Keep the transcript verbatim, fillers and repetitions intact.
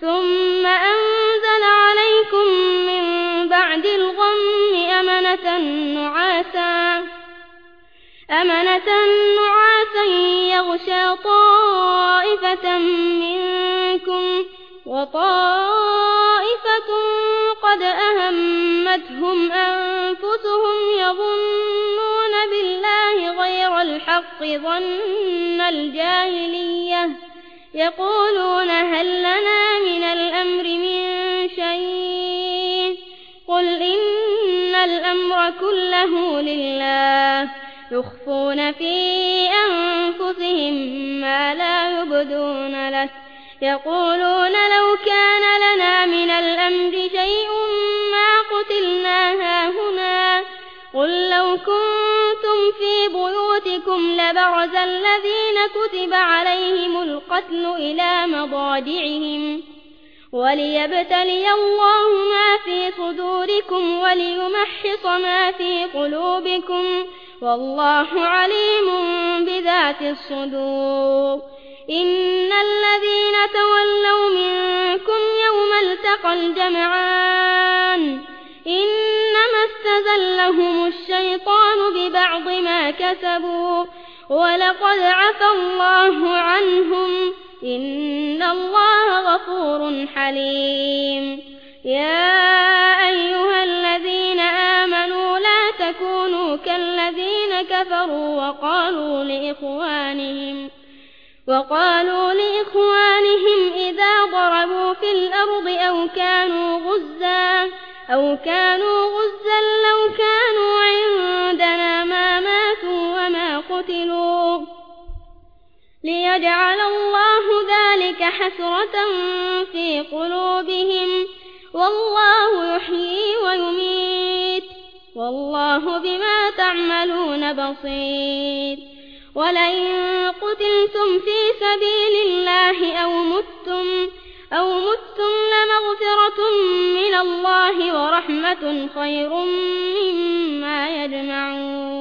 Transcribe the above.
ثم أنزل عليكم من بعد الغم أمنة نعاسا أمنة نعاسا يغشى طائفة منكم وطائفة قد أهمتهم أنفسهم يظنون بالله غير الحق ظن الجاهلية يقولون هل لنا من الأمر من شيء قل إن الأمر كله لله يخفون في أنفسهم ما لا يبدون لك يقولون لو كان لنا من الأمر شيء ما قتلنا هاهنا قل لو كنتم في بيوتكم لبرز الذين كتب عليهم القتل إلى مضاجعهم وليبتلي الله ما في صدوركم وليمحص ما في قلوبكم والله عليم بذات الصدور إن الذين تولوا منكم يوم التقى الجمعان إنما استزلهم الشيطان ببعض ما كسبوا ولقد عفى الله عنهم إن الله غفور حليم يا أيها الذين آمنوا لا تكونوا كالذين كفروا وقالوا لإخوانهم وقالوا لإخوانهم إذا ضربوا في الأرض أو كانوا غزا أو كانوا غزا لو كانوا عندنا ما ماتوا وما قتلوا ليجعل الله ذلك حسرة في قلوبهم والله يحيي ويميت والله بما تعملون بصير ولئن قتلتم في سبيل الله أو متم أو متم لمغفرة من الله ورحمة خير مما يجمعون.